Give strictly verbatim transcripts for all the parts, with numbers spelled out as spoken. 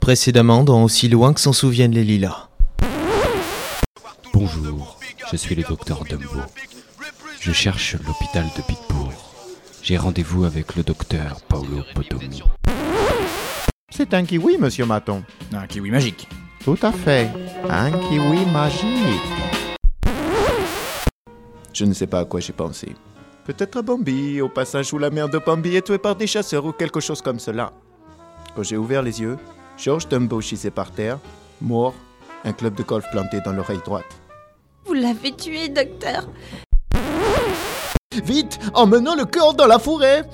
Précédemment dans Aussi loin que s'en souviennent les lilas. Bonjour, je suis le docteur Dumbo. Je cherche l'hôpital de Bitbourg. J'ai rendez-vous avec le docteur Paolo Botomi. C'est un kiwi, monsieur Maton. Un kiwi magique. Tout à fait. Un kiwi magique. Je ne sais pas à quoi j'ai pensé. Peut-être à Bambi, au passage où la mère de Bambi est tuée par des chasseurs ou quelque chose comme cela. Quand j'ai ouvert les yeux, George Dumbo gisait par terre, mort, un club de golf planté dans l'oreille droite. Vous l'avez tué, docteur. Vite, emmenons le corps dans la forêt.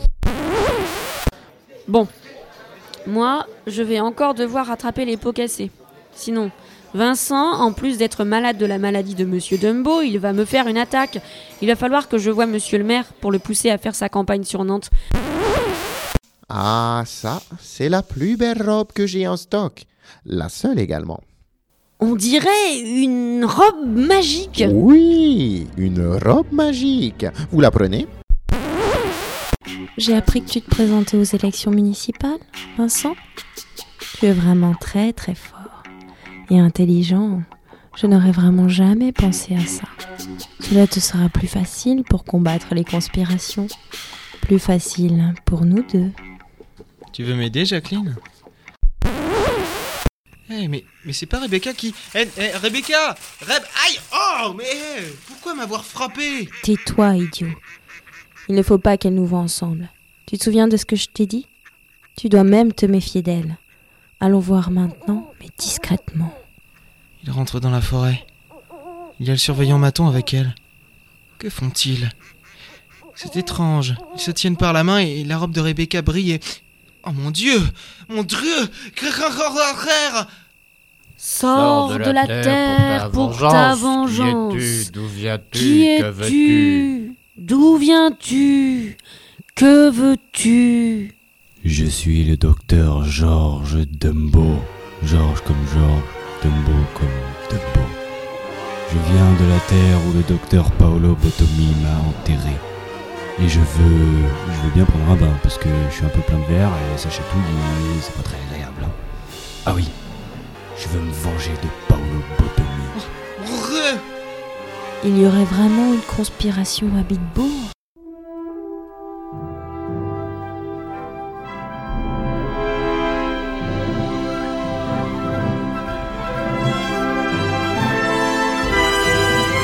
Bon, moi, je vais encore devoir rattraper les pots cassés. Sinon, Vincent, en plus d'être malade de la maladie de Monsieur Dumbo, il va me faire une attaque. Il va falloir que je voie Monsieur le maire pour le pousser à faire sa campagne sur Nantes. Ah, ça, c'est la plus belle robe que j'ai en stock. La seule également. On dirait une robe magique. Oui, une robe magique. Vous la prenez ? J'ai appris que tu te présentais aux élections municipales, Vincent. Tu es vraiment très très fort et intelligent. Je n'aurais vraiment jamais pensé à ça. Cela te sera plus facile pour combattre les conspirations. Plus facile pour nous deux. Tu veux m'aider, Jacqueline ? Eh hey, mais, mais c'est pas Rebecca qui... Eh hey, hey, Rebecca Reb... Aïe Oh mais hey, pourquoi m'avoir frappé ? Tais-toi, idiot. Il ne faut pas qu'elle nous voie ensemble. Tu te souviens de ce que je t'ai dit ? Tu dois même te méfier d'elle. Allons voir maintenant, mais discrètement. Il rentre dans la forêt. Il y a le surveillant Maton avec elle. Que font-ils ? C'est étrange. Ils se tiennent par la main et la robe de Rebecca brille et... Oh mon Dieu Mon Dieu Sors de la, de la terre pour ta vengeance. Qui es-tu ? D'où viens-tu ? Que veux-tu ? Que veux-tu ? Je suis le docteur George Dumbo. George comme George, Dumbo comme Dumbo. Je viens de la terre où le docteur Paolo Botomi m'a enterré. Et je veux... je veux bien prendre un bain, parce que je suis un peu plein de verre et ça chatouille, c'est pas très agréable. Hein. Ah oui, je veux me venger de Paolo Botomi. Il y aurait vraiment une conspiration à Bitbourg ? Allô ?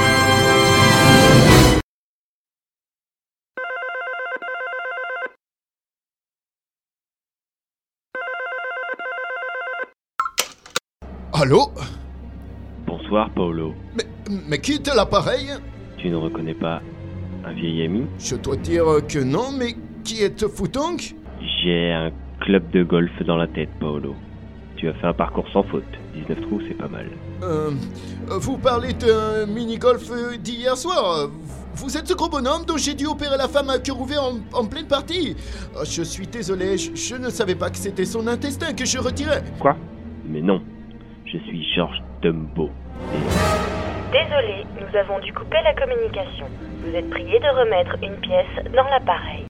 Bonsoir, Paolo. Mais, mais qui est à l'appareil ? Tu ne reconnais pas un vieil ami ? Je dois dire que non, mais qui êtes-vous donc ? J'ai un club de golf dans la tête, Paolo. Tu as fait un parcours sans faute. dix-neuf trous, c'est pas mal. Euh... Vous parlez d'un mini-golf d'hier soir ? Vous êtes ce gros bonhomme dont j'ai dû opérer la femme à cœur ouvert en, en pleine partie ? Je suis désolé, je, je ne savais pas que c'était son intestin que je retirais. Quoi ? Mais non. Je suis George Dumbo. Désolé, nous avons dû couper la communication. Vous êtes prié de remettre une pièce dans l'appareil.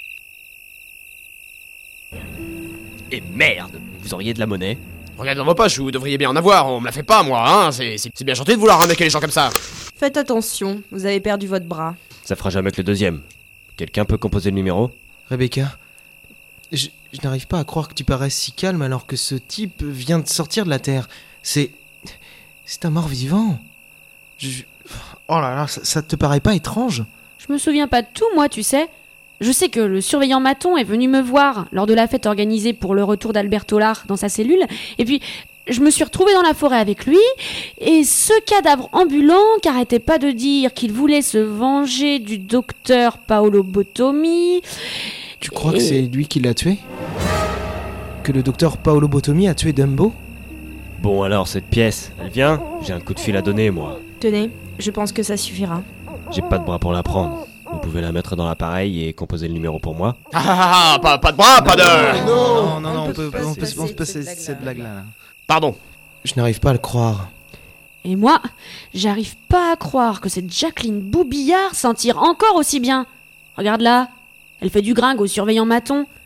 Et merde, vous auriez de la monnaie ? Regarde dans vos poches, vous devriez bien en avoir, on me la fait pas moi, hein. C'est, c'est, c'est bien gentil de vouloir arnaquer les gens comme ça. Faites attention, vous avez perdu votre bras. Ça fera jamais que le deuxième. Quelqu'un peut composer le numéro ? Rebecca, je, je n'arrive pas à croire que tu paraisses si calme alors que ce type vient de sortir de la terre. C'est... c'est un mort-vivant. Je... Oh là là, ça, ça te paraît pas étrange ? Je me souviens pas de tout, moi, tu sais. Je sais que le surveillant Maton est venu me voir lors de la fête organisée pour le retour d'Albert Tollard dans sa cellule. Et puis, je me suis retrouvée dans la forêt avec lui. Et ce cadavre ambulant qu'arrêtait pas de dire qu'il voulait se venger du docteur Paolo Botomi... Tu crois et... que c'est lui qui l'a tué ? Que le docteur Paolo Botomi a tué Dumbo ? Bon alors, cette pièce, elle vient ? J'ai un coup de fil à donner, moi. Tenez, je pense que ça suffira. J'ai pas de bras pour la prendre. Vous pouvez la mettre dans l'appareil et composer le numéro pour moi. Ah ah ah, pas, pas de bras, pas de... Non, non, non, on peut, on peut, on peut passer cette blague-là. Là. Pardon. Je n'arrive pas à le croire. Et moi, j'arrive pas à croire que cette Jacqueline Boubillard s'en tire encore aussi bien. Regarde là, elle fait du gringue au surveillant Maton.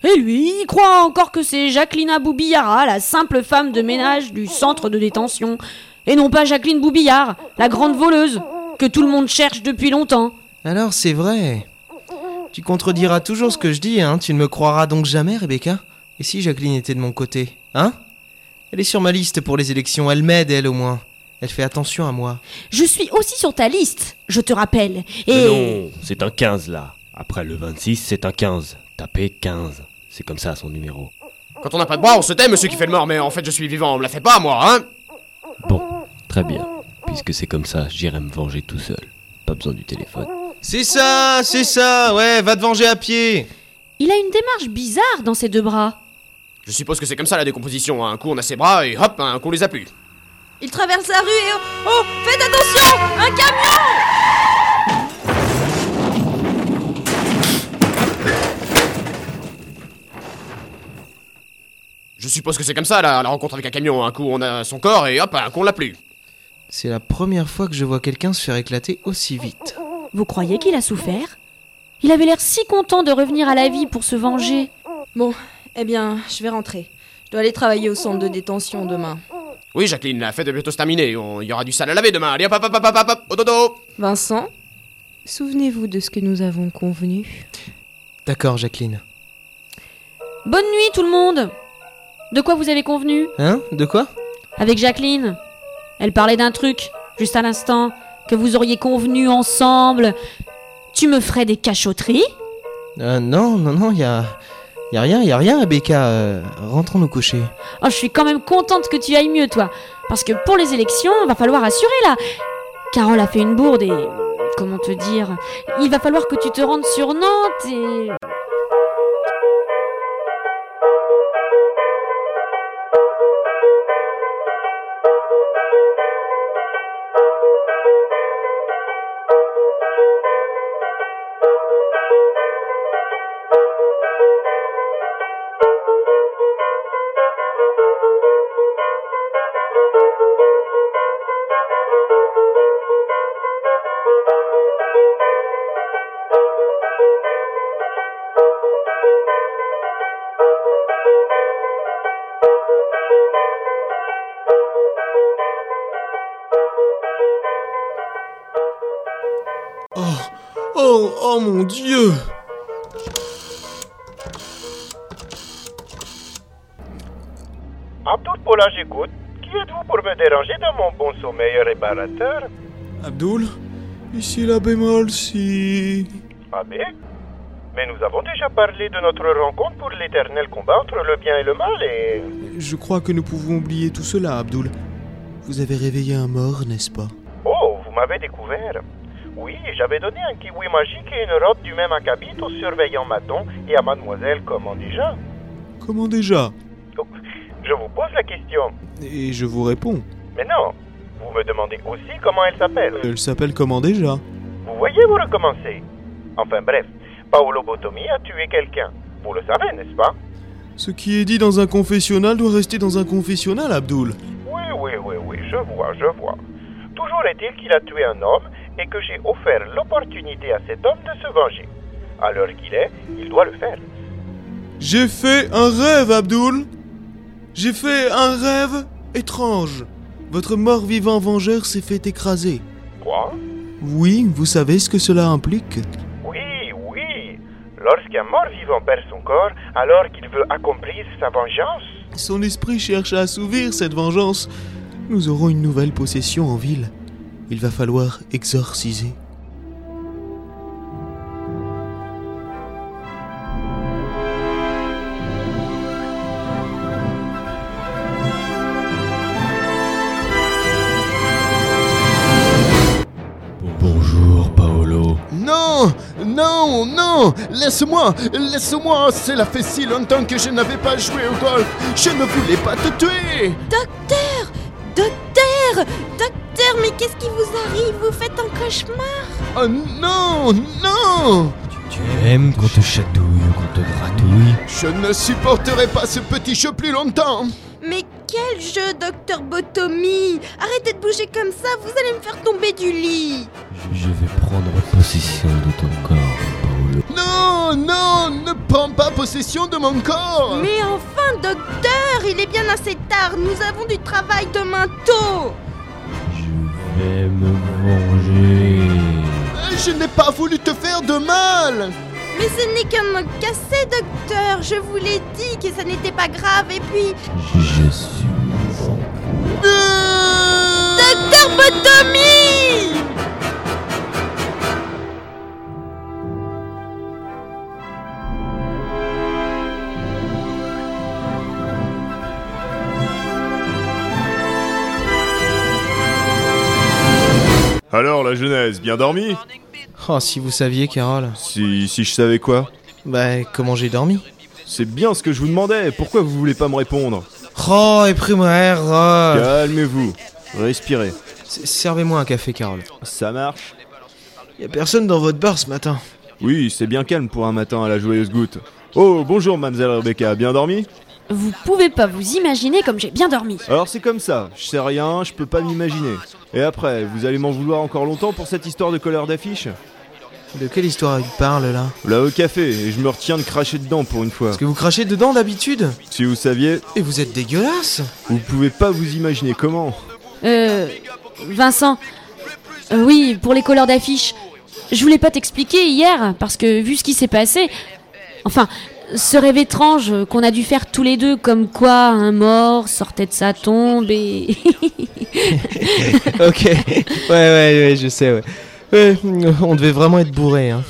Et lui, il croit encore que c'est Jacqueline Boubillard, la simple femme de ménage du centre de détention. Et non pas Jacqueline Boubillard, la grande voleuse, que tout le monde cherche depuis longtemps. Alors c'est vrai. Tu contrediras toujours ce que je dis, hein. Tu ne me croiras donc jamais, Rebecca? Et si Jacqueline était de mon côté, hein? Elle est sur ma liste pour les élections, elle m'aide, elle au moins. Elle fait attention à moi. Je suis aussi sur ta liste, je te rappelle. Et... Mais non, c'est un quinze là. Après le vingt-six, c'est un quinze. Tapez quinze. C'est comme ça son numéro. Quand on n'a pas de bras, on se tait, monsieur qui fait le mort, mais en fait je suis vivant, on me la fait pas, moi, hein? Bon, très bien. Puisque c'est comme ça, j'irai me venger tout seul. Pas besoin du téléphone. C'est ça, c'est ça, ouais, va te venger à pied. Il a une démarche bizarre dans ses deux bras. Je suppose que c'est comme ça la décomposition, hein. Un coup on a ses bras et hop, un coup on les a plus. Il traverse la rue et... Oh, oh, faites attention! Un camion! Je suppose que c'est comme ça la, la rencontre avec un camion. Un coup on a son corps et hop, un coup on l'a plus. C'est la première fois que je vois quelqu'un se faire éclater aussi vite. Vous croyez qu'il a souffert? Il avait l'air si content de revenir à la vie pour se venger. Bon, eh bien, je vais rentrer. Je dois aller travailler au centre de détention demain. Oui, Jacqueline, la fête est bientôt se terminer. Il y aura du sale à laver demain. Allez, hop, hop, hop, hop, hop, hop, au dodo. Vincent, souvenez-vous de ce que nous avons convenu. D'accord, Jacqueline. Bonne nuit, tout le monde. De quoi vous avez convenu? Hein? De quoi? Avec Jacqueline. Elle parlait d'un truc, juste à l'instant, que vous auriez convenu ensemble. Tu me ferais des cachotteries? Euh, non, non, non, y a... Y a rien, y a rien, Rebecca. Euh, rentrons nous coucher. Oh, je suis quand même contente que tu ailles mieux, toi. Parce que pour les élections, va falloir assurer, là. Carole a fait une bourde et... Comment te dire? Il va falloir que tu te rendes sur Nantes et... Oh, oh, oh mon Dieu! Abdul Pola, j'écoute. Qui êtes-vous pour me déranger dans mon bon sommeil réparateur? Abdul, ici la bémol, si... Ah ben? Mais nous avons déjà parlé de notre rencontre pour l'éternel combat entre le bien et le mal et... Je crois que nous pouvons oublier tout cela, Abdul. Vous avez réveillé un mort, n'est-ce pas? Oh, vous m'avez découvert. Oui, j'avais donné un kiwi magique et une robe du même acabit au surveillant Maton et à mademoiselle comment déjà? Comment déjà? Oh, je vous pose la question. Et je vous réponds. Mais non, vous me demandez aussi comment elle s'appelle. Elle s'appelle comment déjà? Vous voyez, vous recommencez. Enfin bref, Paolo Botomi a tué quelqu'un. Vous le savez, n'est-ce pas? Ce qui est dit dans un confessionnal doit rester dans un confessionnal, Abdul. Oui, oui, oui, oui, je vois, je vois. Toujours est-il qu'il a tué un homme et que j'ai offert l'opportunité à cet homme de se venger. À l'heure qu'il est, il doit le faire. J'ai fait un rêve, Abdul. J'ai fait un rêve étrange. Votre mort-vivant vengeur s'est fait écraser. Quoi? Oui, vous savez ce que cela implique? Oui, oui. Lorsqu'un mort-vivant perd son corps, alors qu'il veut accomplir sa vengeance. Son esprit cherche à assouvir cette vengeance. Nous aurons une nouvelle possession en ville. Il va falloir exorciser. Bonjour, Paolo. Non, non, non, laisse-moi, laisse-moi, cela fait si longtemps que je n'avais pas joué au golf. Je ne voulais pas te tuer. Docteur, docteur, docteur, mais qu'est-ce qui vous arrive? Vous faites un cauchemar? Oh non, non. Tu aimes qu'on te chatouille ou qu'on te gratouille? Je ne supporterai pas ce petit jeu plus longtemps. Mais quel jeu, docteur Botomi? Arrêtez de bouger comme ça, vous allez me faire tomber du lit. Je, je vais prendre possession de ton corps, Paolo. Non, non, ne prends pas possession de mon corps. Mais enfin, docteur, il est bien assez tard. Nous avons du travail demain tôt. Je vais me venger. Je n'ai pas voulu te faire de mal. Mais ce n'est qu'un os cassé, docteur. Je vous l'ai dit que ça n'était pas grave. Et puis... Je suis mort. Euh... Docteur Botomi! Alors, la jeunesse, bien dormi? Oh, si vous saviez, Carole. Si, si je savais quoi? Bah, comment j'ai dormi? C'est bien ce que je vous demandais, pourquoi vous voulez pas me répondre? Oh, et primaire, oh. Calmez-vous, respirez. Servez-moi un café, Carole. Ça marche? Y'a personne dans votre bar ce matin. Oui, c'est bien calme pour un matin à la joyeuse goutte. Oh, bonjour, mademoiselle Rebecca, bien dormi? Vous pouvez pas vous imaginer comme j'ai bien dormi. Alors c'est comme ça, je sais rien, je peux pas m'imaginer. Et après, vous allez m'en vouloir encore longtemps pour cette histoire de couleur d'affiche? De quelle histoire il parle là? Là au café, et je me retiens de cracher dedans pour une fois. Parce que vous crachez dedans d'habitude? Si vous saviez... Et vous êtes dégueulasse. Vous pouvez pas vous imaginer comment. Euh... Vincent... Euh, oui, pour les couleurs d'affiche. Je voulais pas t'expliquer hier, parce que vu ce qui s'est passé... Enfin... Ce rêve étrange qu'on a dû faire tous les deux, comme quoi un mort sortait de sa tombe et... Ok, ouais, ouais, ouais, je sais, ouais. Ouais, on devait vraiment être bourré, hein.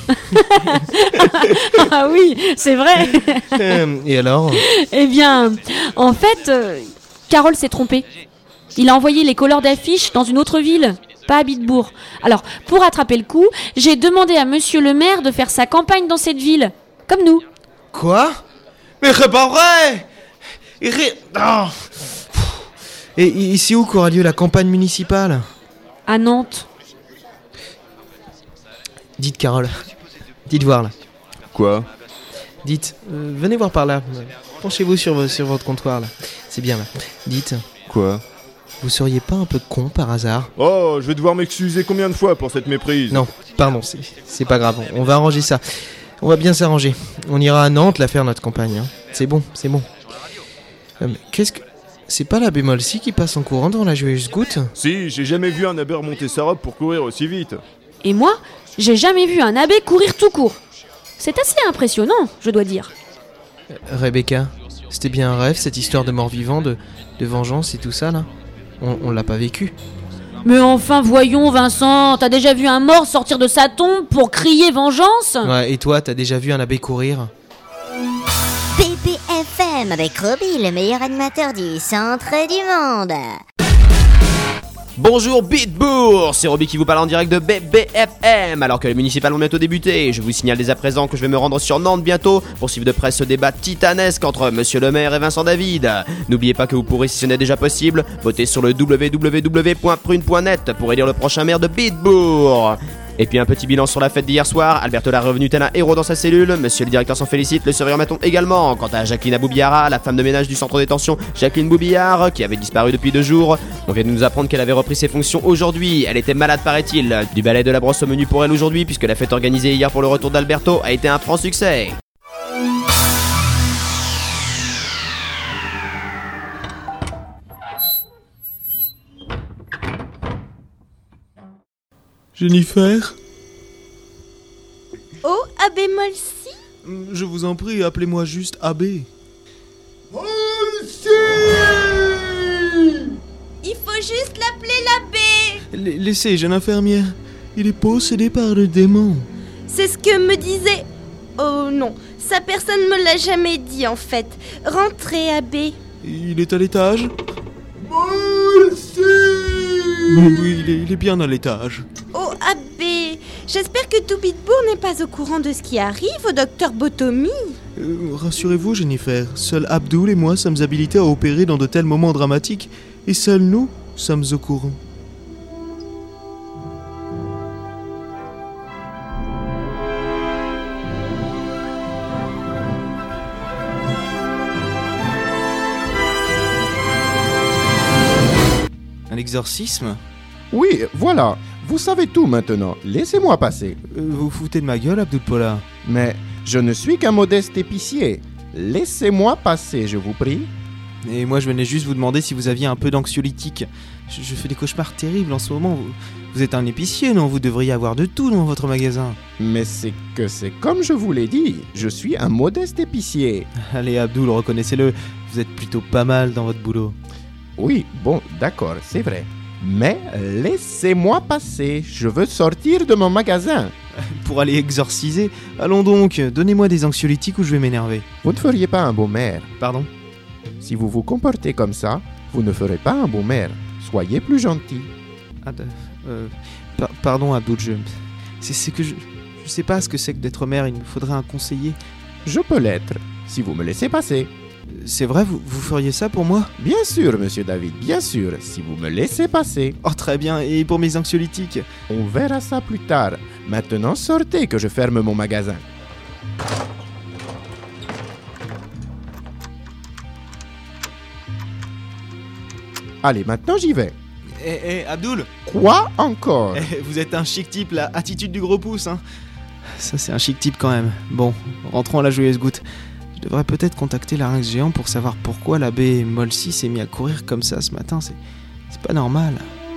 Ah oui, c'est vrai. Et alors? Eh bien, en fait, euh, Carole s'est trompée. Il a envoyé les colleurs d'affiches dans une autre ville, pas à Bitbourg. Alors, pour rattraper le coup, j'ai demandé à monsieur le maire de faire sa campagne dans cette ville, comme nous. Quoi? Mais c'est pas vrai! Et, ré... oh. Et ici où qu'aura lieu la campagne municipale? À Nantes. Dites, Carole. Dites voir là. Quoi? Dites, euh, venez voir par là. Penchez-vous sur, sur votre comptoir là. C'est bien là. Dites. Quoi? Vous seriez pas un peu con par hasard? Oh, je vais devoir m'excuser combien de fois pour cette méprise? Non, pardon, c'est, c'est pas grave. On va arranger ça. On va bien s'arranger. On ira à Nantes la faire notre campagne. Hein. C'est bon, c'est bon. Euh, mais qu'est-ce que... C'est pas la bémol si qui passe en courant dans la joyeuse goutte? Si, j'ai jamais vu un abbé remonter sa robe pour courir aussi vite. Et moi, j'ai jamais vu un abbé courir tout court. C'est assez impressionnant, je dois dire. Euh, Rebecca, c'était bien un rêve cette histoire de mort-vivant, de, de vengeance et tout ça là? On, on l'a pas vécu. Mais enfin, voyons, Vincent, t'as déjà vu un mort sortir de sa tombe pour crier vengeance? Ouais, et toi, t'as déjà vu un abbé courir? B B F M avec Roby, le meilleur animateur du centre du monde. Bonjour Bitbourg, c'est Roby qui vous parle en direct de B B F M. Alors que les municipales vont bientôt débuter, je vous signale dès à présent que je vais me rendre sur Nantes bientôt pour suivre de près ce débat titanesque entre Monsieur le maire et Vincent David. N'oubliez pas que vous pourrez, si ce n'est déjà possible, voter sur le w w w point prune point net pour élire le prochain maire de Bitbourg. Et puis un petit bilan sur la fête d'hier soir. Alberto est revenu tel un héros dans sa cellule. Monsieur le directeur s'en félicite, le surveillant Maton également. Quant à Jacqueline Aboubiara, la femme de ménage du centre de détention Jacqueline Boubillard, qui avait disparu depuis deux jours, on vient de nous apprendre qu'elle avait repris ses fonctions aujourd'hui. Elle était malade paraît-il. Du balai de la brosse au menu pour elle aujourd'hui, puisque la fête organisée hier pour le retour d'Alberto a été un franc succès. Jennifer? Oh, A bémol si? Je vous en prie, appelez-moi juste A B. Il faut juste l'appeler l'abbé. L- laissez, jeune infirmière. Il est possédé par le démon. C'est ce que me disait... Oh non, ça personne me l'a jamais dit en fait. Rentrez, abbé. Il est à l'étage? Oui, oui, il est, il est bien à l'étage. Oh, abbé, j'espère que tout Bitbourg n'est pas au courant de ce qui arrive au docteur Botomi. Euh, rassurez-vous, Jennifer, seul Abdoul et moi sommes habilités à opérer dans de tels moments dramatiques, et seuls nous sommes au courant. Un exorcisme? Oui, voilà. Vous savez tout maintenant. Laissez-moi passer. Euh, vous foutez de ma gueule, Abdul Pola? Mais je ne suis qu'un modeste épicier. Laissez-moi passer, je vous prie. Et moi, je venais juste vous demander si vous aviez un peu d'anxiolytique. Je, je fais des cauchemars terribles en ce moment. Vous, vous êtes un épicier, non? Vous devriez avoir de tout dans votre magasin. Mais c'est que c'est comme je vous l'ai dit. Je suis un modeste épicier. Allez, Abdoul, reconnaissez-le. Vous êtes plutôt pas mal dans votre boulot. Oui, bon, d'accord, c'est vrai. Mais laissez-moi passer. Je veux sortir de mon magasin. Pour aller exorciser? Allons donc, donnez-moi des anxiolytiques ou je vais m'énerver. Vous ne feriez pas un beau maire. Pardon? Si vous vous comportez comme ça, vous ne ferez pas un beau maire. Soyez plus gentil. Ah, euh, par- pardon, Abdoul, je... C'est, c'est que je... Je sais pas ce que c'est que d'être maire, il me faudrait un conseiller. Je peux l'être, si vous me laissez passer. C'est vrai, vous, vous feriez ça pour moi? Bien sûr, monsieur David, bien sûr, si vous me laissez passer. Oh, très bien, et pour mes anxiolytiques? On verra ça plus tard. Maintenant, sortez que je ferme mon magasin. Allez, maintenant j'y vais. Eh, eh, Abdoul! Quoi encore? Eh, vous êtes un chic type, la attitude du gros pouce, hein. Ça, c'est un chic type quand même. Bon, rentrons à la joyeuse goutte. Je devrais peut-être contacter Larynx Géant pour savoir pourquoi l'abbé Molsy s'est mis à courir comme ça ce matin. C'est, c'est pas normal.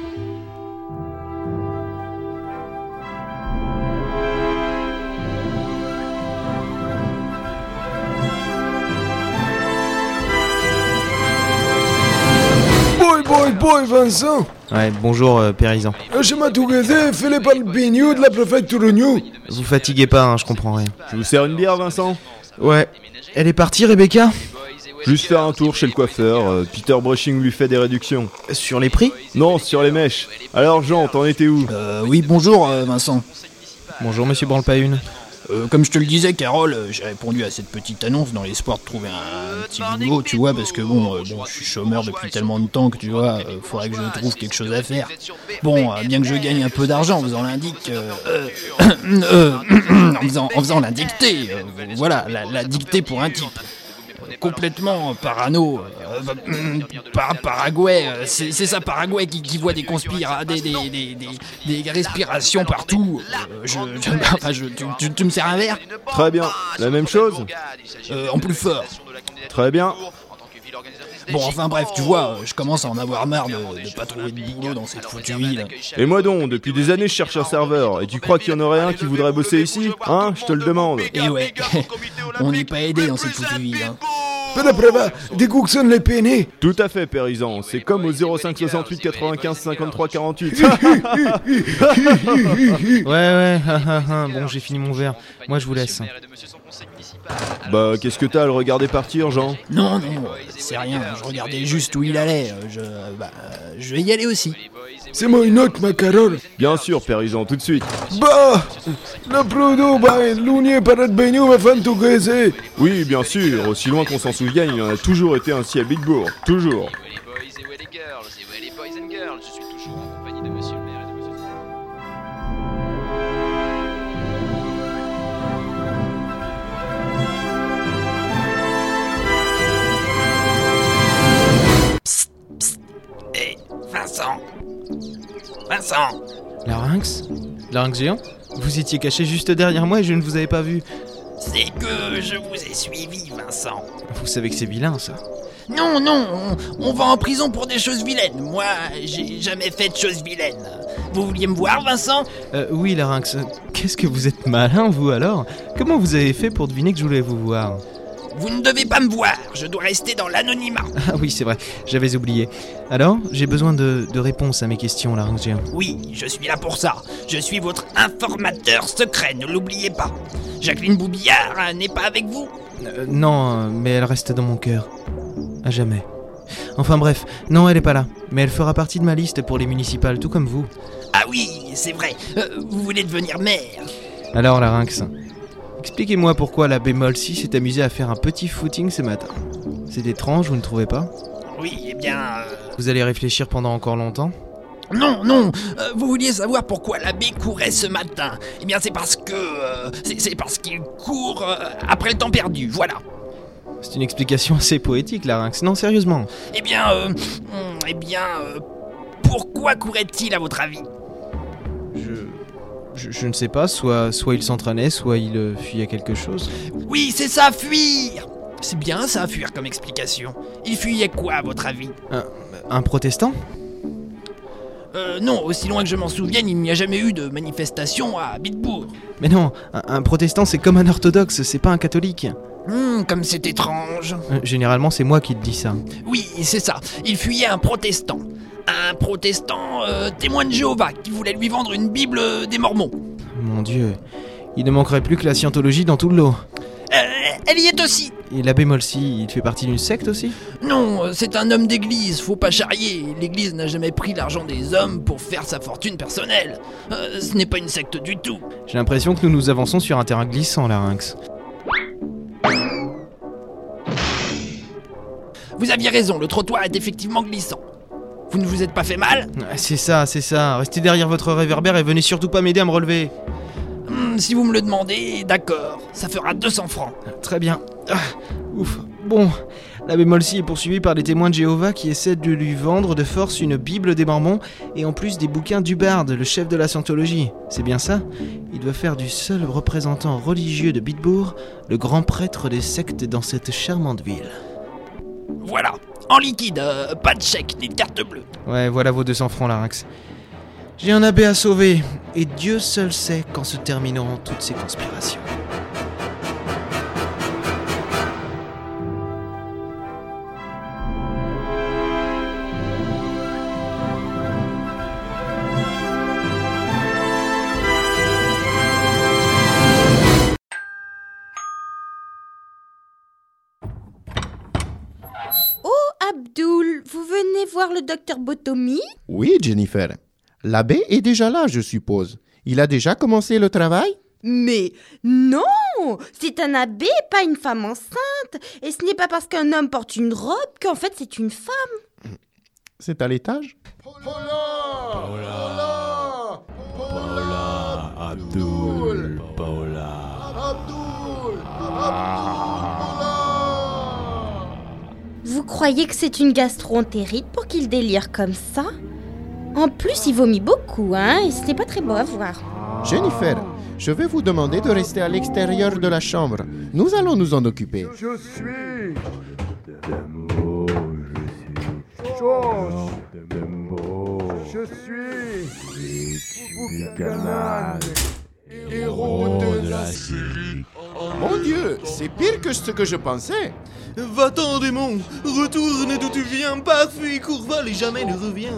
Boy, boy, boy, Vincent! Ouais, bonjour, euh, Périsan. Je m'attourezais, fais-les par le bignou de la préfecture New. Vous fatiguez pas, hein, je comprends rien. Je vous sers une bière, Vincent? Ouais. Elle est partie, Rebecca? Juste faire un tour chez le coiffeur, euh, Peter Brushing lui fait des réductions. Sur les prix? Non, sur les mèches. Alors Jean, t'en étais où? Euh, oui, bonjour euh, Vincent. Bonjour Monsieur Branle-Pas-Une. Euh, comme je te le disais, Carole, euh, j'ai répondu à cette petite annonce dans l'espoir de trouver un, un petit boulot, tu vois, parce que bon, euh, bon, je suis chômeur depuis tellement de temps que tu vois, euh, faudrait que je trouve quelque chose à faire. Bon, euh, bien que je gagne un peu d'argent en faisant l'indic, euh, euh, euh, en faisant, en faisant la dictée, euh, voilà, la, la dictée pour un type. Complètement parano, euh, euh, par Paraguay, euh, c'est, c'est ça Paraguay qui, qui voit des conspira, des, des, des, des, des respirations partout. Euh, je, je, enfin, je, tu, tu, tu me sers un verre? Très bien. La même chose? euh, En plus fort. Très bien. Bon, enfin bref, tu vois, je commence à en avoir marre de, de pas trouver de boulot dans cette foutue ville. Et moi donc, depuis des années je cherche un serveur, et tu crois qu'il y en aurait un qui voudrait bosser ici? Hein? Je te le demande. Et ouais, on n'est pas aidé dans cette foutue ville, hein. Pénépreva, des Cookson les pénés. Tout à fait, Périsan, c'est comme au zéro cinq soixante-huit quatre-vingt-quinze cinquante-trois quarante-huit. Ouais, ouais, ha, ha, ha. Bon, j'ai fini mon verre. Moi, je vous laisse. Bah, qu'est-ce que t'as à le regarder partir, Jean? Non, non, c'est rien, je regardais juste où il allait, je, bah, je vais y aller aussi. C'est moi une note, ma Carole. Bien sûr, Périsan, tout de suite. Bah, le produit, bah, l'union par le baignou me fait tout gaiser. Oui, bien sûr, aussi loin qu'on s'en souvienne, il en a toujours été ainsi à Bigbourg, toujours. Psst, psst, hé, Vincent Vincent Larynx? Larynx Géant? Vous étiez caché juste derrière moi et je ne vous avais pas vu. C'est que je vous ai suivi, Vincent. Vous savez que c'est vilain, ça. Non, non, on, on va en prison pour des choses vilaines. Moi, j'ai jamais fait de choses vilaines. Vous vouliez me voir, Vincent? Euh, oui, Larynx. Qu'est-ce que vous êtes malin, vous, alors? Comment vous avez fait pour deviner que je voulais vous voir? Vous ne devez pas me voir, je dois rester dans l'anonymat. Ah oui, c'est vrai, j'avais oublié. Alors, j'ai besoin de, de réponses à mes questions, Larynx Géant. Oui, je suis là pour ça. Je suis votre informateur secret, ne l'oubliez pas. Jacqueline Boubillard euh, n'est pas avec vous? euh, Non, mais elle reste dans mon cœur. À jamais. Enfin bref, non, elle est pas là. Mais elle fera partie de ma liste pour les municipales, tout comme vous. Ah oui, c'est vrai. Euh, vous voulez devenir maire? Alors, Larynx, expliquez-moi pourquoi l'abbé Molsy s'est amusé à faire un petit footing ce matin. C'est étrange, vous ne trouvez pas? Oui, eh bien... Euh... Vous allez réfléchir pendant encore longtemps? Non, non, euh, vous vouliez savoir pourquoi l'abbé courait ce matin? Eh bien, c'est parce que... Euh, c'est, c'est parce qu'il court euh, après le temps perdu, voilà. C'est une explication assez poétique, Larynx. Non, sérieusement. Eh bien, euh... Eh bien... Euh, pourquoi courait-il, à votre avis? Je... je, je ne sais pas, soit, soit il s'entraînait, soit il euh, fuyait quelque chose. Oui, c'est ça, fuir. C'est bien ça, fuir comme explication. Il fuyait quoi, à votre avis? Un, un protestant? Euh, non, aussi loin que je m'en souvienne, il n'y a jamais eu de manifestation à Bitbourg. Mais non, un, un protestant c'est comme un orthodoxe, c'est pas un catholique. Hum, comme c'est étrange. Euh, généralement c'est moi qui te dis ça. Oui, c'est ça, il fuyait un protestant. Un protestant euh, témoin de Jéhovah qui voulait lui vendre une Bible des Mormons. Mon Dieu, il ne manquerait plus que la scientologie dans tout le lot. Euh, elle y est aussi. Et l'abbé Molsy, il fait partie d'une secte aussi? Non, c'est un homme d'église, faut pas charrier. L'église n'a jamais pris l'argent des hommes pour faire sa fortune personnelle. Euh, ce n'est pas une secte du tout. J'ai l'impression que nous nous avançons sur un terrain glissant, Larynx. Vous aviez raison, le trottoir est effectivement glissant. Vous ne vous êtes pas fait mal? C'est ça, c'est ça. Restez derrière votre réverbère et venez surtout pas m'aider à me relever. Hum, si vous me le demandez, d'accord. Ça fera deux cents francs. Très bien. Ah, ouf. Bon, l'abbé Molsy est poursuivi par des témoins de Jéhovah qui essaient de lui vendre de force une Bible des Mormons et en plus des bouquins d'Hubbard, le chef de la scientologie. C'est bien ça? Il doit faire du seul représentant religieux de Bitbourg le grand prêtre des sectes dans cette charmante ville. Voilà, en liquide, euh, pas de chèque ni de carte bleue. Ouais, voilà vos deux cents francs, Larynx. J'ai un abbé à sauver, et Dieu seul sait quand se termineront toutes ces conspirations. Abdul, vous venez voir le docteur Botomi? Oui, Jennifer. L'abbé est déjà là, je suppose. Il a déjà commencé le travail? Mais non! C'est un abbé, pas une femme enceinte. Et ce n'est pas parce qu'un homme porte une robe qu'en fait c'est une femme. C'est à l'étage? Paola! Paola! Paola! Abdul! Paola! Abdul! Vous croyez que c'est une gastroentérite pour qu'il délire comme ça? En plus, il vomit beaucoup, hein, et ce n'est pas très beau à voir. Jennifer, je vais vous demander de rester à l'extérieur de la chambre. Nous allons nous en occuper. Je suis... Dumbo, je suis... George! Dumbo, Je suis... Buchanan, héros de la série. Mon Dieu, c'est pire que ce que je pensais. Va-t'en, démon! Retourne d'où tu viens, parfuis, courvole et jamais ne reviens!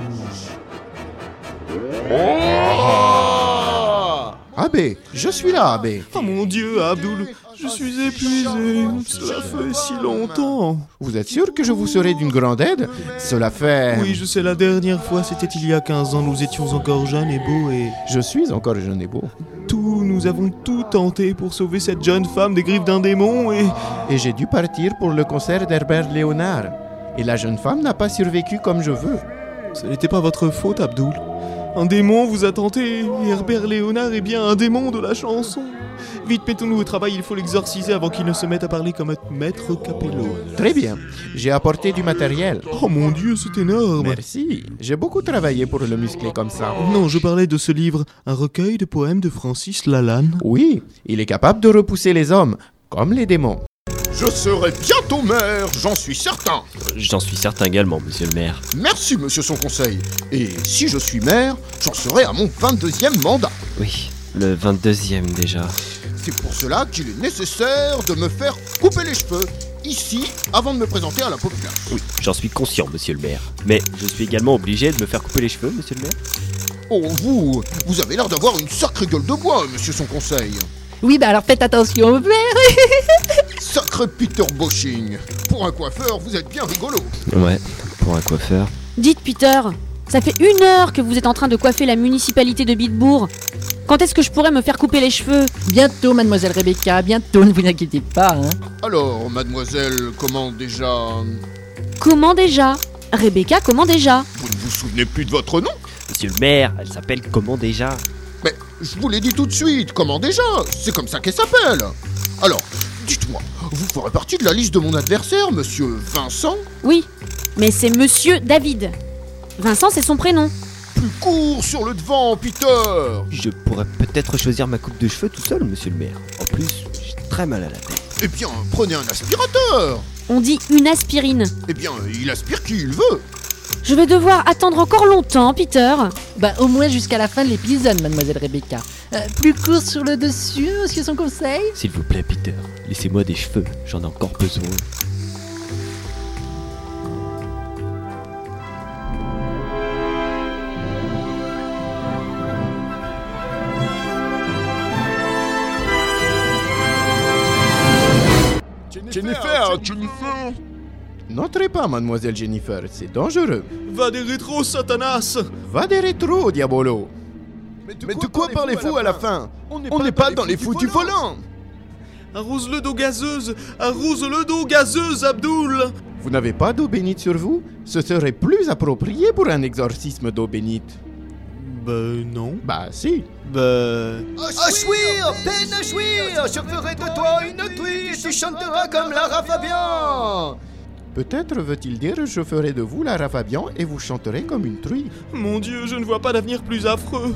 Oh Abbé, je suis là, Abbé. Oh mon Dieu, Abdul, je suis épuisé. Cela fait si longtemps. Vous êtes sûr que je vous serai d'une grande aide? Cela fait... Oui, je sais, la dernière fois, c'était il y a quinze ans. Nous étions encore jeunes et beaux et... Je suis encore jeune et beau. Tout, nous avons tout tenté pour sauver cette jeune femme des griffes d'un démon et... Et j'ai dû partir pour le concert d'Herbert Léonard. Et la jeune femme n'a pas survécu comme je veux. Ce n'était pas votre faute, Abdul. Un démon vous a tenté, et Herbert Léonard est bien un démon de la chanson. Vite, mettons-nous au travail, il faut l'exorciser avant qu'il ne se mette à parler comme un maître Capello. Très bien, j'ai apporté du matériel. Oh mon Dieu, c'est énorme. Merci, j'ai beaucoup travaillé pour le muscler comme ça. Non, je parlais de ce livre, un recueil de poèmes de Francis Lalanne. Oui, il est capable de repousser les hommes, comme les démons. Je serai bientôt maire, j'en suis certain. J'en suis certain également, monsieur le maire. Merci, monsieur son conseil. Et si je suis maire, j'en serai à mon vingt-deuxième mandat. Oui, le vingt-deuxième déjà. C'est pour cela qu'il est nécessaire de me faire couper les cheveux, ici, avant de me présenter à la population. Oui, j'en suis conscient, monsieur le maire. Mais je suis également obligé de me faire couper les cheveux, monsieur le maire. Oh, vous, vous avez l'air d'avoir une sacrée gueule de bois, monsieur son conseil. Oui, bah alors faites attention au verre. Sacré Peter Boshing. Pour un coiffeur, vous êtes bien rigolo. Ouais, pour un coiffeur. Dites Peter, ça fait une heure que vous êtes en train de coiffer la municipalité de Bitbourg. Quand est-ce que je pourrais me faire couper les cheveux? Bientôt, mademoiselle Rebecca, bientôt, ne vous inquiétez pas. Hein. Alors, mademoiselle, comment déjà... Comment déjà? Rebecca, comment déjà? Vous ne vous souvenez plus de votre nom? Monsieur le maire, elle s'appelle comment déjà? Mais je vous l'ai dit tout de suite, comment déjà? C'est comme ça qu'elle s'appelle. Alors, dites-moi, vous ferez partie de la liste de mon adversaire, monsieur Vincent? Oui, mais c'est monsieur David. Vincent, c'est son prénom. plus court sur le devant, Peter. Je pourrais peut-être choisir ma coupe de cheveux tout seul, monsieur le maire. En plus, j'ai très mal à la tête. Eh bien, prenez un aspirateur. On dit une aspirine. Eh bien, il aspire qui il veut. Je vais devoir attendre encore longtemps, Peter. Bah au moins jusqu'à la fin de l'épisode, mademoiselle Rebecca. Euh, plus court sur le dessus, monsieur son conseil? S'il vous plaît, Peter, laissez-moi des cheveux, j'en ai encore besoin. Jennifer, Jennifer. N'entrez pas, mademoiselle Jennifer, c'est dangereux. Va des rétro, Satanas. Va des rétro, Diabolo. Mais de, Mais de quoi, quoi parlez-vous à la fin? On n'est pas, pas dans les foutus volants. Arrose-le d'eau gazeuse, arrose-le d'eau gazeuse, Abdul. Vous n'avez pas d'eau bénite sur vous? Ce serait plus approprié pour un exorcisme d'eau bénite. Ben non. Bah si. Ben... Achouir, peine achouir, je ferai de toi une truie et tu chanteras comme Lara Fabian. Peut-être veut-il dire je ferai de vous Lara Fabian et vous chanterez comme une truie. Mon Dieu, je ne vois pas d'avenir plus affreux.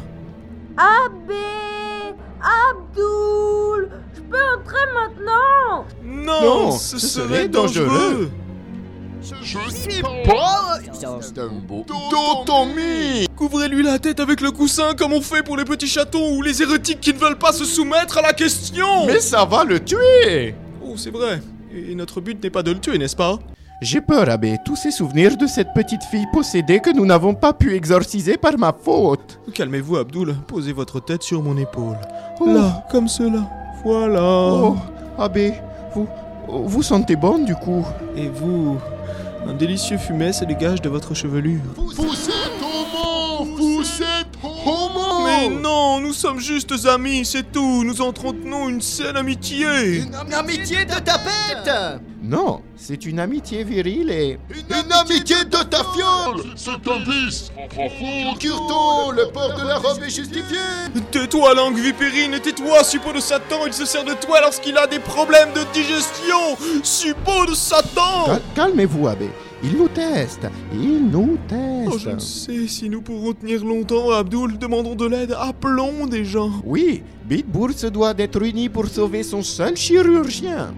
Abbé, Abdul, je peux entrer maintenant? Non, non ce, ce serait, serait dangereux. dangereux. Je suis pas Dumbo. Tommy. Couvrez-lui la tête avec le coussin comme on fait pour les petits chatons ou les hérétiques qui ne veulent pas se soumettre à la question. Mais ça va le tuer. Oh, c'est vrai. Et notre but n'est pas de le tuer, n'est-ce pas? J'ai peur, Abbé. Tous ces souvenirs de cette petite fille possédée que nous n'avons pas pu exorciser par ma faute. Calmez-vous, Abdul. Posez votre tête sur mon épaule. Oh. Là, comme cela. Voilà. Oh, Abbé, vous, vous sentez bonne du coup. Et vous... Un délicieux fumet se dégage de votre chevelure. Vous êtes homo! Vous êtes homo! Mais non, nous sommes juste amis, c'est tout. Nous entretenons une saine amitié. Une, une amitié de tapette! Non, c'est une amitié virile et... Une, une amitié de ta fiole! C'est un vice! Curton, le port de la robe est justifié! Tais-toi, langue vipérine, et tais-toi, suppôt de Satan, il se sert de toi lorsqu'il a des problèmes de digestion! Suppôt de Satan! Cal- Calmez-vous, Abbé. Il nous teste. Il nous teste. Oh, je ne sais si nous pourrons tenir longtemps, Abdul. Demandons de l'aide. Appelons des gens. Oui, Bitbourg se doit d'être uni pour sauver son seul chirurgien.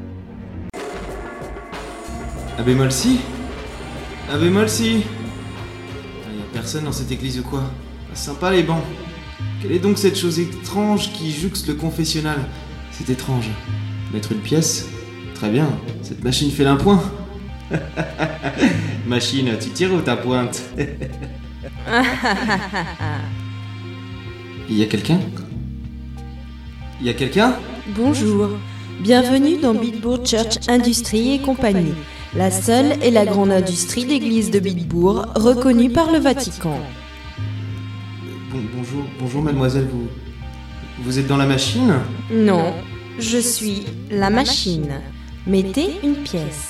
Abbé Molsi Abbé Molsi Il n'y a personne dans cette église ou quoi? Pas sympa les bancs. Quelle est donc cette chose étrange qui jouxte le confessionnal? C'est étrange. Mettre une pièce? Très bien. Cette machine fait l'impoint. Machine, tu tires ou ta pointe? Il y a quelqu'un? Il y a quelqu'un? Bonjour. Bienvenue dans Bitbourg Church Industrie et compagnie, la seule et la grande industrie d'église de Bitbourg reconnue par le Vatican. Bon, bonjour, bonjour mademoiselle, vous... Vous êtes dans la machine? Non, je suis la machine. Mettez une pièce.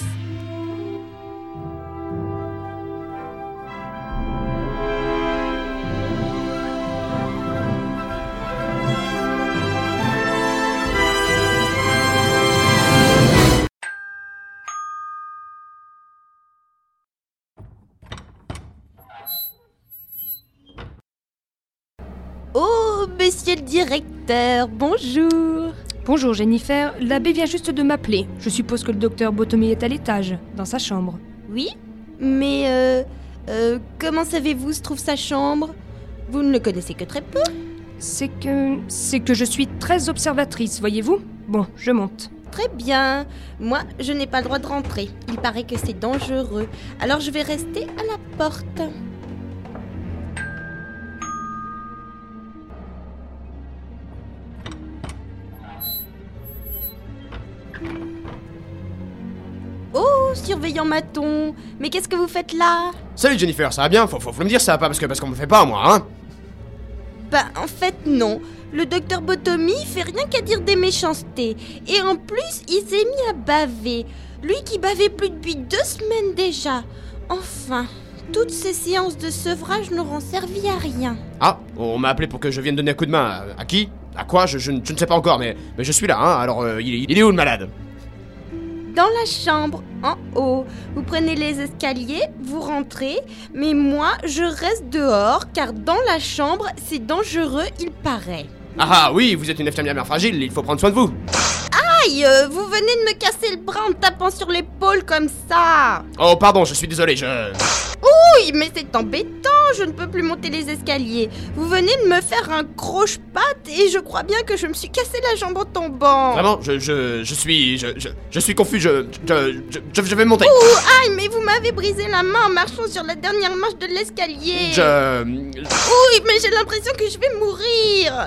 Oh, monsieur le directeur, bonjour. Bonjour Jennifer, l'abbé vient juste de m'appeler. Je suppose que le docteur Botomi est à l'étage, dans sa chambre. Oui, mais euh, euh, comment savez-vous se trouve sa chambre? Vous ne le connaissez que très peu. C'est que... c'est que je suis très observatrice, voyez-vous? Bon, je monte. Très bien. Moi, je n'ai pas le droit de rentrer. Il paraît que c'est dangereux. Alors je vais rester à la porte. Oh, surveillant Maton, mais qu'est-ce que vous faites là? Salut Jennifer, ça va bien? Faut, faut, faut me dire ça, pas parce que parce qu'on me fait pas, moi, hein? Bah, en fait, non. Le docteur Botomi fait rien qu'à dire des méchancetés. Et en plus, il s'est mis à baver. Lui qui bavait plus depuis deux semaines déjà. Enfin, toutes ces séances de sevrage n'auront servi à rien. Ah, on m'a appelé pour que je vienne donner un coup de main. À, à qui? À quoi? je, je, je ne sais pas encore, mais, mais je suis là, hein? Alors, euh, il, il est où le malade? dans la chambre, en haut. Vous prenez les escaliers, vous rentrez, mais moi, je reste dehors, car dans la chambre, c'est dangereux, il paraît. Ah ah, oui, vous êtes une infirmière fragile, il faut prendre soin de vous. Aïe, euh, vous venez de me casser le bras en me tapant sur l'épaule comme ça. Oh, pardon, je suis désolé, je... Oui, mais c'est embêtant, je ne peux plus monter les escaliers. Vous venez de me faire un croche-patte et je crois bien que je me suis cassé la jambe en tombant. Vraiment, je, je, je suis... Je, je, je suis confus, je... Je, je, je, je vais monter. Ouh, aïe, mais vous m'avez brisé la main en marchant sur la dernière marche de l'escalier. Je... Oui, mais j'ai l'impression que je vais mourir.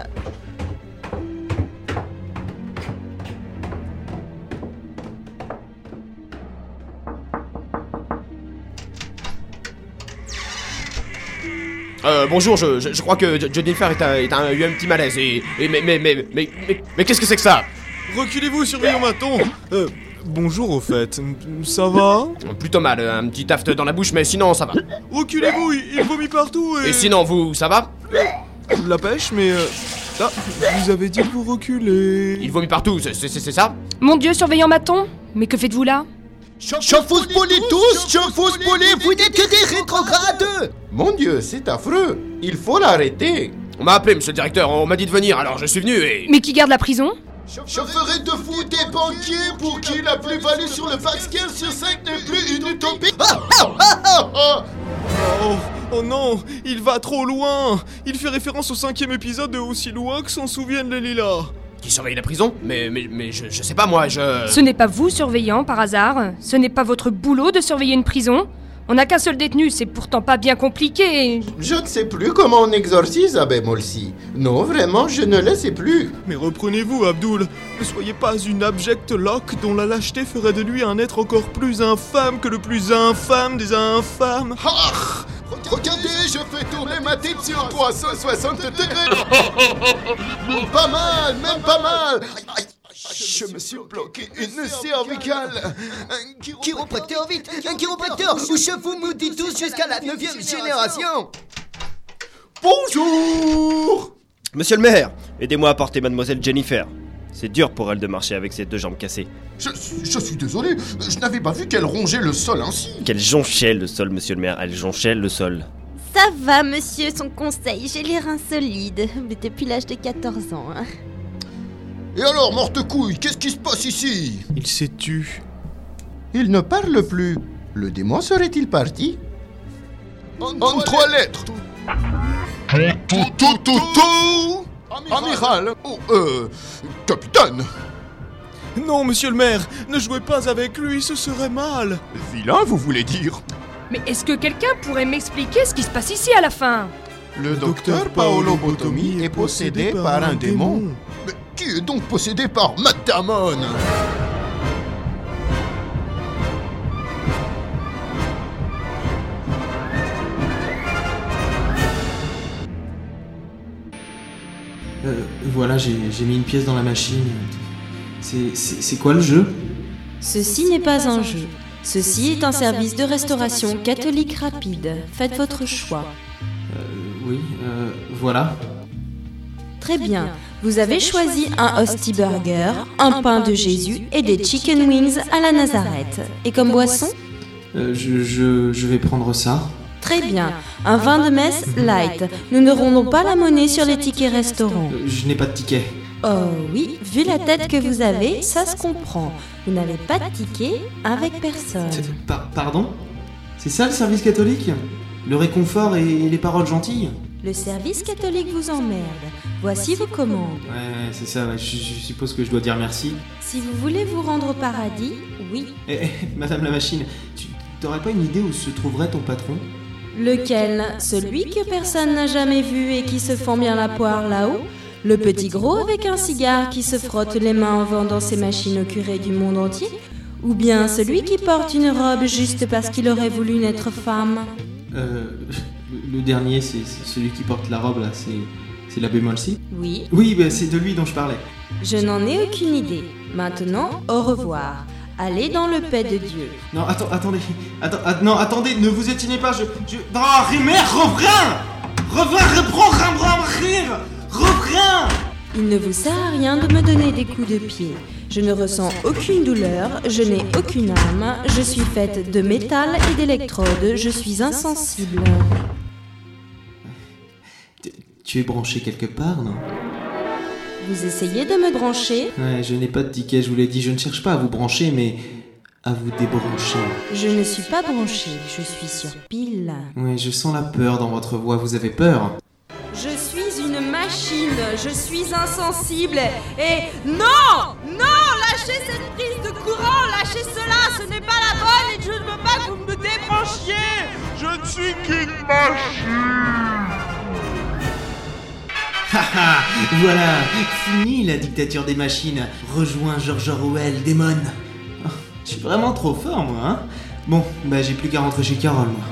Euh, bonjour, je, je, je crois que Jennifer est un, est un, a eu un petit malaise et... et mais, mais, mais, mais, mais, mais qu'est-ce que c'est que ça? Reculez-vous, surveillant Maton. Euh, bonjour au fait, ça va? Plutôt mal, un petit taft dans la bouche, mais sinon ça va. Reculez-vous, il, il vomit partout et... Et sinon, vous, ça va? La pêche, mais... Euh... Ah, vous avez dit que vous reculez. Il vomit partout, c'est, c'est, c'est ça? Mon Dieu, surveillant Maton, mais que faites-vous là? Chafous polis tous, chafous polis, vous n'êtes que des rétrogrades. Mon Dieu, c'est affreux. Il faut l'arrêter. On m'a appelé, monsieur le directeur, on m'a dit de venir, alors je suis venu et... Mais qui garde la prison? Je ferai de vous des banquiers pour qui la plus-value sur le fax quinze sur cinq n'est plus une utopie. Ah, ah, ah, ah, ah. Oh, oh non, il va trop loin. Il fait référence au cinquième épisode de Aussi loin que s'en souviennent les lilas. Qui surveille la prison? Mais, mais, mais je, je sais pas moi, je... Ce n'est pas vous, surveillant, par hasard? Ce n'est pas votre boulot de surveiller une prison? On n'a qu'un seul détenu, c'est pourtant pas bien compliqué. Je ne sais plus comment on exorcise Abbé Molsi. Non, vraiment, je ne le sais plus. Mais reprenez-vous, Abdul. Ne soyez pas une abjecte loque dont la lâcheté ferait de lui un être encore plus infâme que le plus infâme des infâmes. Ah, regardez, je fais tourner ma tête sur trois cent soixante degrés. Même pas mal, même pas mal. Je me suis bloqué une cervicale. Un chiropracteur, vite, un chiropracteur, ou je vous maudis tous jusqu'à la neuvième génération. Bonjour. Monsieur le maire, aidez-moi à porter mademoiselle Jennifer. C'est dur pour elle de marcher avec ses deux jambes cassées. Je, je suis désolé, je n'avais pas vu qu'elle rongeait le sol ainsi. Qu'elle jonchait le sol, monsieur le maire, elle jonchait le sol. Ça va, monsieur, son conseil, j'ai les reins solides, mais depuis l'âge de quatorze ans. Hein. Et alors, morte couille, qu'est-ce qui se passe ici? Il s'est tu. Il ne parle plus. Le démon serait-il parti? En, en trois lettres. Tout, tout, tout, tout, tout. Amiral. Oh, euh, capitaine. Non, monsieur le maire, ne jouez pas avec lui, ce serait mal. Vilain, vous voulez dire? Mais est-ce que quelqu'un pourrait m'expliquer ce qui se passe ici à la fin? Le docteur Paolo Botomi est possédé par un démon. Mais qui est donc possédé par Matt Damon? Euh, voilà, j'ai, j'ai mis une pièce dans la machine. C'est, c'est, c'est quoi le jeu? Ceci n'est pas un jeu. Ceci est un service de restauration catholique rapide. Faites votre choix. Euh, oui, euh, voilà. Très bien. Vous avez choisi un hostie burger, un pain de Jésus et des chicken wings à la Nazareth. Et comme boisson? euh, je, je, je vais prendre ça. Très bien. Un vin de messe light. Nous ne rendons pas la monnaie sur les tickets restaurants. Euh, je n'ai pas de ticket. Oh oui, vu la tête que vous avez, ça se comprend. Vous n'avez pas de ticket avec personne. Par- pardon? C'est ça le service catholique? Le réconfort et les paroles gentilles? Le service catholique vous emmerde. Voici vos commandes. Ouais, c'est ça, ouais. Je, je suppose que je dois dire merci. Si vous voulez vous rendre au paradis, oui. Eh, eh, Madame la machine, tu t'aurais pas une idée où se trouverait ton patron? Lequel? Celui que personne n'a jamais vu et qui se fend bien la poire là-haut? Le petit gros avec un cigare qui se frotte les mains en vendant ses machines au curé du monde entier? Ou bien celui qui porte une robe juste parce qu'il aurait voulu naître femme? Euh... Le, le dernier, c'est, c'est celui qui porte la robe, là, c'est... C'est l'abbé Molsi? Oui. Oui, bah, c'est de lui dont je parlais. Je n'en ai aucune idée. Maintenant, au revoir. Allez dans le paix de Dieu. Non, attends, attendez. Attends, att- non, attendez, ne vous étiez pas, je... je... Non, Rimer, reviens. Reviens, reprends, reprends, rire. Reviens. Il ne vous sert à rien de me donner des coups de pied. Je Je ne ressens aucune douleur, je n'ai aucune âme, je suis faite de métal et d'électrodes, je suis insensible. Tu es branché quelque part, non? Vous essayez de me brancher? Ouais, je n'ai pas de ticket, je vous l'ai dit, je ne cherche pas à vous brancher, mais à vous débrancher. Je ne suis pas branchée, je suis sur pile. Oui, je sens la peur dans votre voix, vous avez peur? Je suis une machine, je suis insensible et... Non! Non! Lâchez cette prise de courant, lâchez cela, ce n'est pas la bonne et je ne veux pas que vous me débranchiez! Je ne suis qu'une machine. Haha, voilà, fini la dictature des machines. Rejoins George Orwell, démon. Oh, je suis vraiment trop fort, moi, hein? Bon, bah j'ai plus qu'à rentrer chez Carole, moi.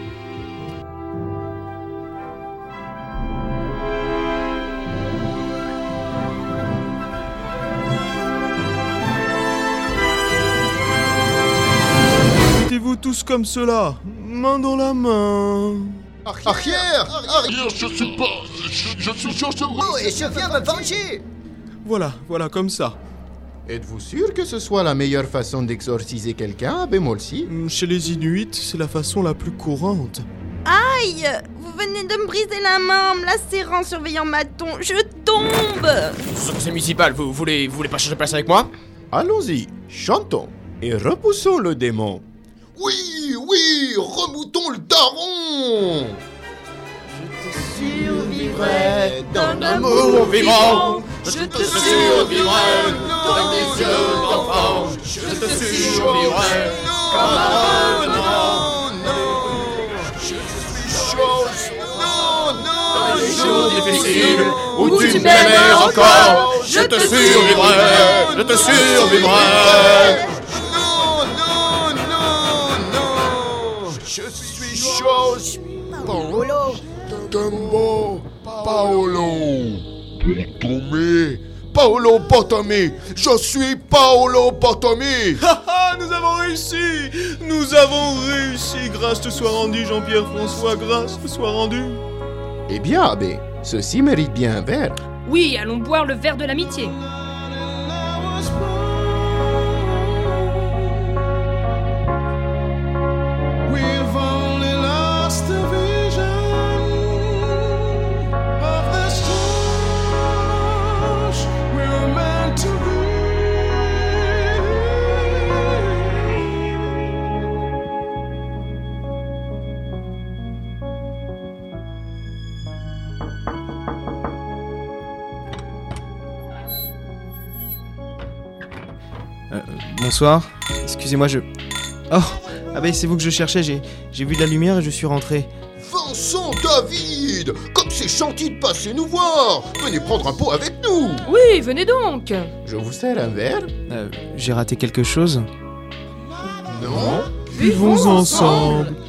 Mettez-vous tous comme cela, main dans la main. Arrière! Arrière, je suis pas... Je, je suis George Orwell. Oh, et je viens me venger. Voilà, voilà, comme ça. Êtes-vous sûr que ce soit la meilleure façon d'exorciser quelqu'un à bémol si? Chez les Inuits, c'est la façon la plus courante. Aïe! Vous venez de me briser la main en me la serrant, surveillant Maton. Je tombe! C'est municipal, vous voulez, vous voulez pas changer de place avec moi? Allons-y, chantons et repoussons le démon. Oui, oui, remoutons le daron. Survivrai d'un amour vivant. Je te survivrai dans des yeux d'enfant. Je te survivrai comme un revenant. Je suis chose. Non, non. Dans les jours difficiles où tu m'aimais encore, je te survivrai, je te survivrai. Je suis chose. Paolo. Dumbo. Paolo. Botomé. Paolo Botomé. Je suis Paolo Botomé. Haha, nous avons réussi. Nous avons réussi. Grâce te soit rendue, Jean-Pierre François. Grâce te soit rendue. Eh bien, abbé, ceci mérite bien un verre. Oui, allons boire le verre de l'amitié. Euh, bonsoir. Excusez-moi, je... Oh, ah ben c'est vous que je cherchais, j'ai, j'ai vu de la lumière et je suis rentré. Vincent David, comme c'est gentil de passer nous voir. Venez prendre un pot avec nous. Oui, venez donc. Je vous sers un verre? Euh, j'ai raté quelque chose? Non. Vivons ensemble.